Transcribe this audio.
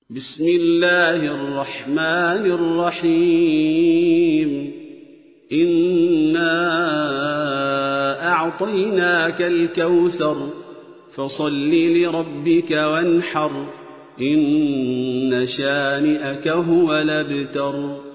بسم الله الرحمن الرحيم إنا أعطيناك الكوثر فصل لربك وانحر إن شانئك هو الأبتر.